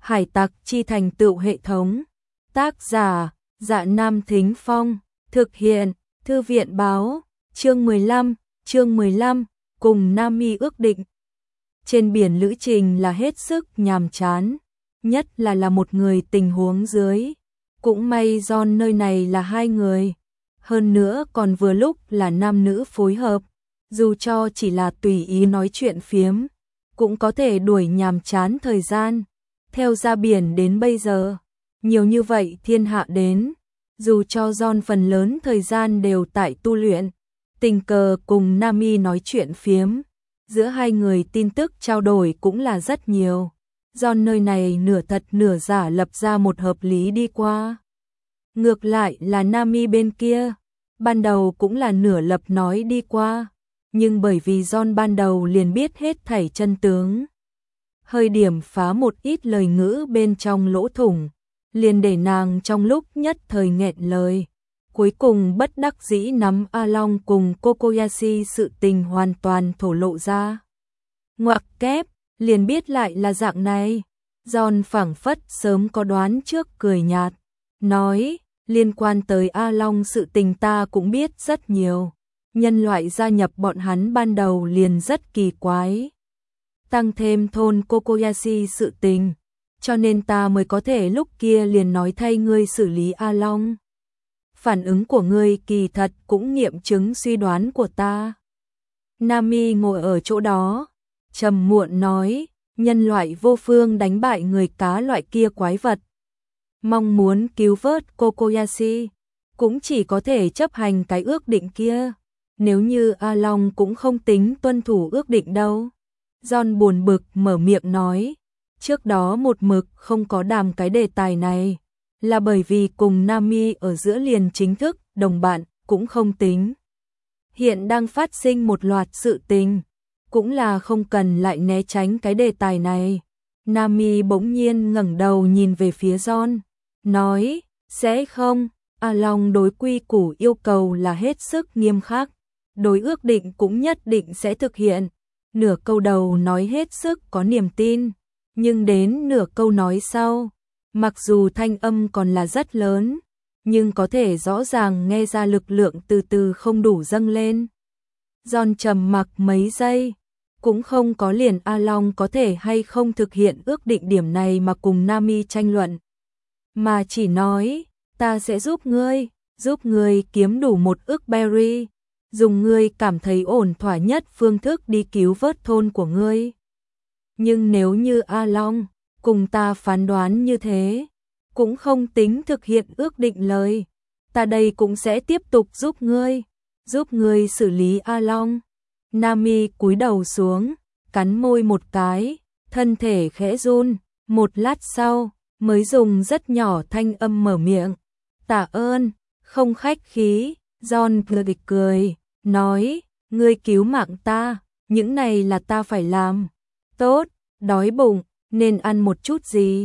Hải tặc chi thành tựu hệ thống. Tác giả, Dạ Nam Thính Phong. Thực hiện, Thư viện báo. Chương 15, cùng Nami ước định. Trên biển lữ trình là hết sức nhàm chán, nhất là một người tình huống dưới. Cũng may John nơi này là hai người, hơn nữa còn vừa lúc là nam nữ phối hợp, dù cho chỉ là tùy ý nói chuyện phiếm, cũng có thể đuổi nhàm chán thời gian. Theo ra biển đến bây giờ, nhiều như vậy thiên hạ đến, dù cho John phần lớn thời gian đều tại tu luyện, tình cờ cùng Nami nói chuyện phiếm, giữa hai người tin tức trao đổi cũng là rất nhiều. John nơi này nửa thật nửa giả lập ra một hợp lý đi qua. Ngược lại là Nami bên kia, ban đầu cũng là nửa lập nói đi qua, nhưng bởi vì John ban đầu liền biết hết thảy chân tướng, hơi điểm phá một ít lời ngữ bên trong lỗ thủng, liền để nàng trong lúc nhất thời nghẹn lời. Cuối cùng bất đắc dĩ nắm A Long cùng Kokoyashi sự tình hoàn toàn thổ lộ ra. Ngoặc kép, liền biết lại là dạng này. John phảng phất sớm có đoán trước cười nhạt, nói, liên quan tới A Long sự tình ta cũng biết rất nhiều. Nhân loại gia nhập bọn hắn ban đầu liền rất kỳ quái. Tăng thêm thôn Kokoyashi sự tình, cho nên ta mới có thể lúc kia liền nói thay ngươi xử lý A Long. Phản ứng của ngươi kỳ thật cũng nghiệm chứng suy đoán của ta. Nami ngồi ở chỗ đó, trầm muộn nói, nhân loại vô phương đánh bại người cá loại kia quái vật. Mong muốn cứu vớt Kokoyashi, cũng chỉ có thể chấp hành cái ước định kia. Nếu như A Long cũng không tính tuân thủ ước định đâu. John buồn bực mở miệng nói, trước đó một mực không có đàm cái đề tài này, là bởi vì cùng Nami ở giữa liền chính thức, đồng bạn, cũng không tính. Hiện đang phát sinh một loạt sự tình, cũng là không cần lại né tránh cái đề tài này. Nami bỗng nhiên ngẩng đầu nhìn về phía John, nói, sẽ không, A Long đối quy củ yêu cầu là hết sức nghiêm khắc, đối ước định cũng nhất định sẽ thực hiện. Nửa câu đầu nói hết sức có niềm tin, nhưng đến nửa câu nói sau, mặc dù thanh âm còn là rất lớn, nhưng có thể rõ ràng nghe ra lực lượng từ từ không đủ dâng lên. John trầm mặc mấy giây, cũng không có liền A Long có thể hay không thực hiện ước định điểm này mà cùng Nami tranh luận, mà chỉ nói, ta sẽ giúp ngươi kiếm đủ 1 ức berry, dùng ngươi cảm thấy ổn thỏa nhất phương thức đi cứu vớt thôn của ngươi. Nhưng nếu như A Long cùng ta phán đoán như thế, cũng không tính thực hiện ước định lời, ta đây cũng sẽ tiếp tục giúp ngươi xử lý A Long. Nami cúi đầu xuống, cắn môi một cái, thân thể khẽ run, một lát sau, mới dùng rất nhỏ thanh âm mở miệng, tạ ơn, không khách khí. John cười, nói, ngươi cứu mạng ta, những này là ta phải làm. Tốt, đói bụng, nên ăn một chút gì?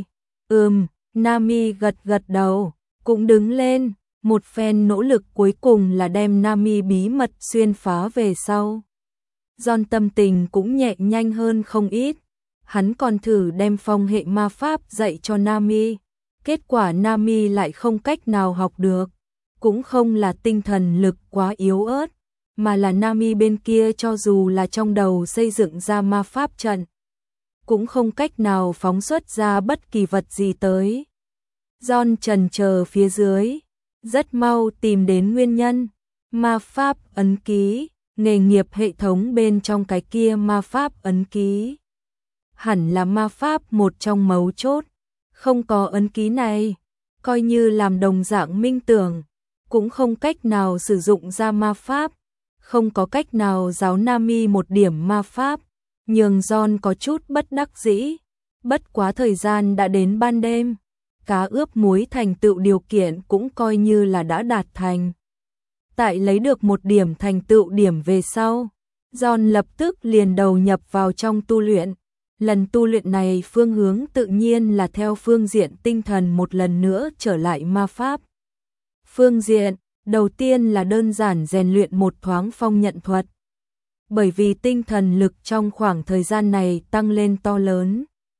Nami gật đầu, cũng đứng lên, một phen nỗ lực cuối cùng là đem Nami bí mật xuyên phá về sau. John tâm tình cũng nhẹ nhanh hơn không ít, hắn còn thử đem phong hệ ma pháp dạy cho Nami, kết quả Nami lại không cách nào học được, cũng không là tinh thần lực quá yếu ớt, mà là Nami bên kia cho dù là trong đầu xây dựng ra ma pháp trận, cũng không cách nào phóng xuất ra bất kỳ vật gì tới. John chần chờ phía dưới, rất mau tìm đến nguyên nhân, ma pháp ấn ký, nghề nghiệp hệ thống bên trong cái kia ma pháp ấn ký. Hẳn là ma pháp một trong mấu chốt, không có ấn ký này, coi như làm đồng dạng minh tưởng, cũng không cách nào sử dụng ra ma pháp, không có cách nào giáo Nami một điểm ma pháp, nhường John có chút bất đắc dĩ. Bất quá thời gian đã đến ban đêm, cá ướp muối thành tựu điều kiện cũng coi như là đã đạt thành. Tại lấy được một điểm thành tựu điểm về sau, John lập tức liền đầu nhập vào trong tu luyện. Lần tu luyện này phương hướng tự nhiên là theo phương diện tinh thần một lần nữa trở lại ma pháp. Phương diện đầu tiên là đơn giản rèn luyện một thoáng phong nhận thuật. Bởi vì tinh thần lực trong khoảng thời gian này tăng lên to lớn,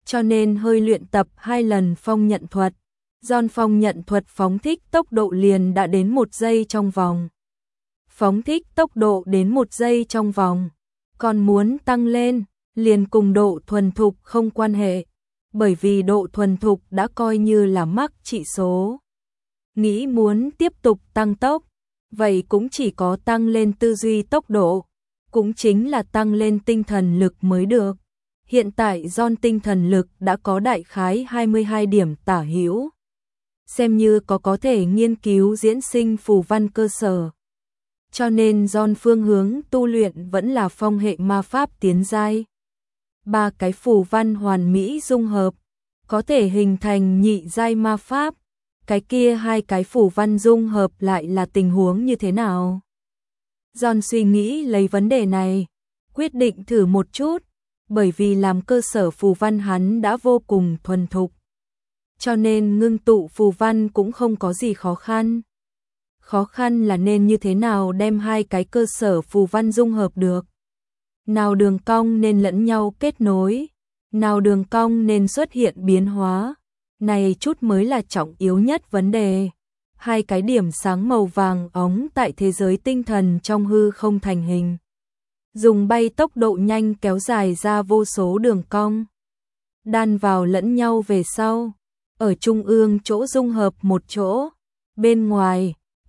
cho nên hơi luyện tập 2 lần phong nhận thuật. John phong nhận thuật phóng thích tốc độ liền đã đến 1 giây trong vòng. Phóng thích tốc độ đến 1 giây trong vòng, còn muốn tăng lên, liền cùng độ thuần thục không quan hệ, bởi vì độ thuần thục đã coi như là mắc trị số. Nghĩ muốn tiếp tục tăng tốc, vậy cũng chỉ có tăng lên tư duy tốc độ, cũng chính là tăng lên tinh thần lực mới được. Hiện tại John tinh thần lực đã có đại khái 22 điểm tả hữu, xem như có thể nghiên cứu diễn sinh phù văn cơ sở. Cho nên John phương hướng tu luyện vẫn là phong hệ ma pháp tiến giai. 3 cái phù văn hoàn mỹ dung hợp, có thể hình thành nhị giai ma pháp. Cái kia 2 cái phù văn dung hợp lại là tình huống như thế nào? John suy nghĩ lấy vấn đề này, quyết định thử một chút, bởi vì làm cơ sở phù văn hắn đã vô cùng thuần thục. Cho nên ngưng tụ phù văn cũng không có gì khó khăn. Khó khăn là nên như thế nào đem 2 cái cơ sở phù văn dung hợp được. Nào đường cong nên lẫn nhau kết nối, nào đường cong nên xuất hiện biến hóa. Này chút mới là trọng yếu nhất vấn đề. 2 cái điểm sáng màu vàng óng tại thế giới tinh thần trong hư không thành hình. Dùng bay tốc độ nhanh kéo dài ra vô số đường cong. Đan vào lẫn nhau về sau. Ở trung ương chỗ dung hợp một chỗ. Bên ngoài,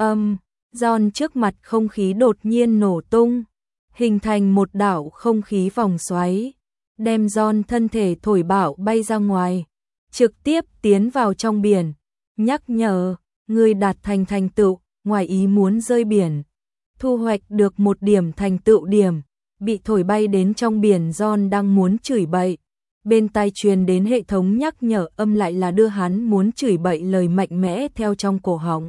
John trước mặt không khí đột nhiên nổ tung. Hình thành một đảo không khí vòng xoáy. Đem John thân thể thổi bạo bay ra ngoài. Trực tiếp tiến vào trong biển. Nhắc nhở, người đạt thành tựu, ngoài ý muốn rơi biển. Thu hoạch được 1 điểm thành tựu điểm. Bị thổi bay đến trong biển. John đang muốn chửi bậy. Bên tai truyền đến hệ thống nhắc nhở âm lại là đưa hắn muốn chửi bậy lời mạnh mẽ theo trong cổ họng.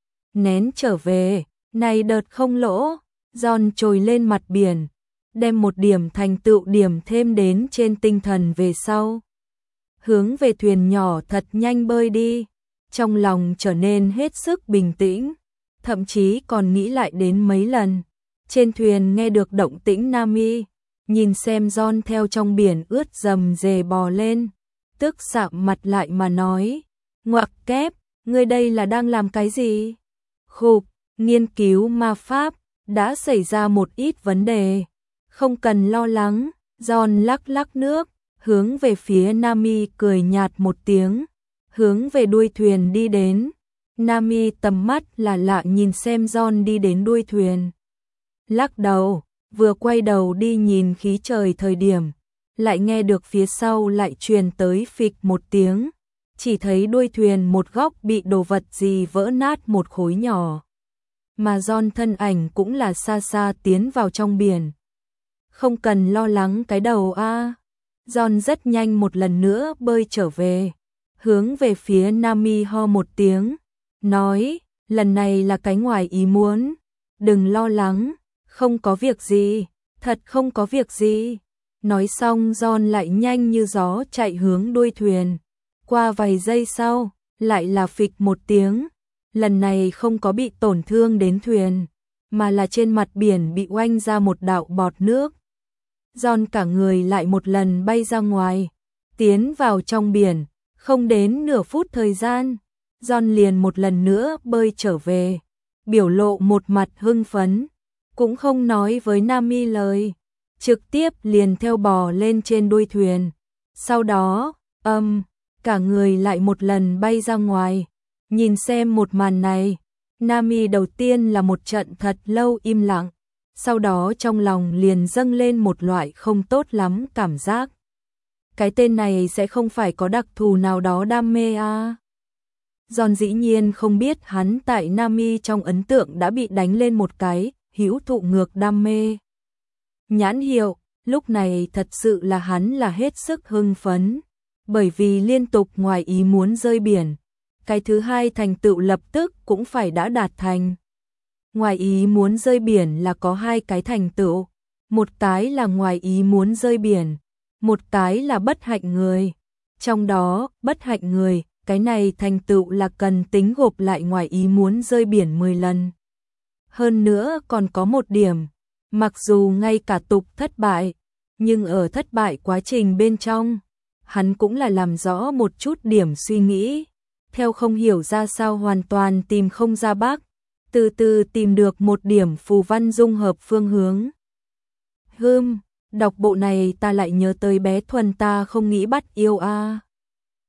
Nén trở về, này đợt không lỗ. John trồi lên mặt biển, đem 1 điểm thành tựu điểm thêm đến trên tinh thần về sau. Hướng về thuyền nhỏ thật nhanh bơi đi, trong lòng trở nên hết sức bình tĩnh, thậm chí còn nghĩ lại đến mấy lần. Trên thuyền nghe được động tĩnh Nami, nhìn xem John theo trong biển ướt rầm rề bò lên, tức sạm mặt lại mà nói, ngoặc kép, ngươi đây là đang làm cái gì? Khục, nghiên cứu ma pháp, đã xảy ra một ít vấn đề, không cần lo lắng. John lắc lắc nước, hướng về phía Nami cười nhạt một tiếng, hướng về đuôi thuyền đi đến. Nami tầm mắt là lạ nhìn xem John đi đến đuôi thuyền. Lắc đầu, vừa quay đầu đi nhìn khí trời thời điểm, lại nghe được phía sau lại truyền tới phịch một tiếng, chỉ thấy đuôi thuyền một góc bị đồ vật gì vỡ nát một khối nhỏ. Mà John thân ảnh cũng là xa xa tiến vào trong biển. Không cần lo lắng cái đầu a. John rất nhanh một lần nữa bơi trở về, hướng về phía Nami ho một tiếng, nói, lần này là cái ngoài ý muốn, đừng lo lắng, không có việc gì, thật không có việc gì. Nói xong John lại nhanh như gió chạy hướng đuôi thuyền, qua vài giây sau, lại là phịch một tiếng, lần này không có bị tổn thương đến thuyền, mà là trên mặt biển bị oanh ra một đạo bọt nước. John cả người lại một lần bay ra ngoài, tiến vào trong biển, không đến nửa phút thời gian, John liền một lần nữa bơi trở về, biểu lộ một mặt hưng phấn, cũng không nói với Nami lời, trực tiếp liền theo bò lên trên đuôi thuyền. Sau đó, cả người lại một lần bay ra ngoài, nhìn xem một màn này, Nami đầu tiên là một trận thật lâu im lặng. Sau đó trong lòng liền dâng lên một loại không tốt lắm cảm giác. Cái tên này sẽ không phải có đặc thù nào đó đam mê à? John dĩ nhiên không biết hắn tại Nami trong ấn tượng đã bị đánh lên một cái hữu thụ ngược đam mê nhãn hiệu, lúc này thật sự là hắn là hết sức hưng phấn, bởi vì liên tục ngoài ý muốn rơi biển. Cái thứ hai thành tựu lập tức cũng phải đã đạt thành. Ngoài ý muốn rơi biển là có 2 cái thành tựu, một cái là ngoài ý muốn rơi biển, một cái là bất hạnh người. Trong đó, bất hạnh người, cái này thành tựu là cần tính gộp lại ngoài ý muốn rơi biển 10 lần. Hơn nữa còn có một điểm, mặc dù ngay cả tục thất bại, nhưng ở thất bại quá trình bên trong, hắn cũng là làm rõ một chút điểm suy nghĩ. Theo không hiểu ra sao hoàn toàn tìm không ra bác, từ từ tìm được một điểm phù văn dung hợp phương hướng. Đọc bộ này ta lại nhớ tới bé Thuần ta không nghĩ bắt yêu a.